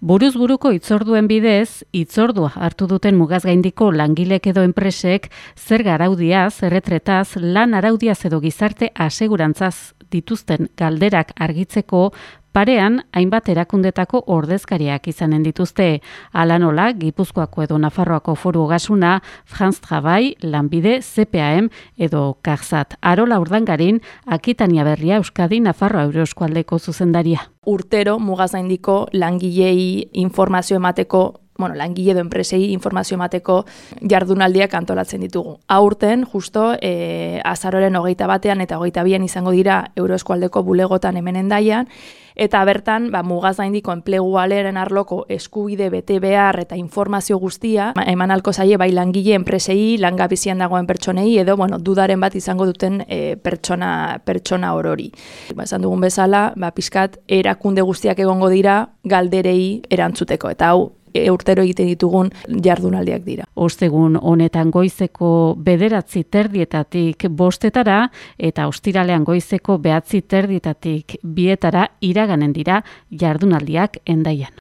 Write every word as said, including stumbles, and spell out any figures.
Buruz buruko hitzorduen bidez, hitzordua hartu duten mugazgaindiko langilek edo enpresek zerga araudiaz, erretretaz, lan araudiaz edo gizarte asegurantzaz dituzten galderak argitzeko parean hainbat erakundetako ordezkariak izanen dituzte. Hala nola, Gipuzkoako edo Nafarroako Foru Ogasuna, France Travail, Lanbide, C P A M edo Carsat. Arola Urdangarin, Akitania Berria, Euskadi, Nafarroa Euroeskualdeko zuzendaria. Urtero mugazgaindiko langilei informazio emateko bueno, langile edo enpresei informazio emateko jardunaldiak antolatzen ditugu. Aurten, justo, e, azaroren hogeita batean eta hogeita bian izango dira Euroeskualdeko bulegotan hemen Hendaian, eta bertan, ba, mugazgaindiko enplegu aleren arloko eskubide bete behar eta informazio guztia, eman alko zaie bai langile enpresei, langabezian dagoen pertsonei, edo, bueno, dudaren bat izango duten e, pertsona, pertsona orori. Ba, esan dugun bezala, ba, pixkat, erakunde guztiak egongo dira galderei erantzuteko, eta hau, E, urtero egiten ditugun jardunaldiak dira. Ostegun honetan goizeko bederatzi terdietatik bostetara eta ostiralean goizeko behatzi terdietatik bietara iraganen dira jardunaldiak Hendaian.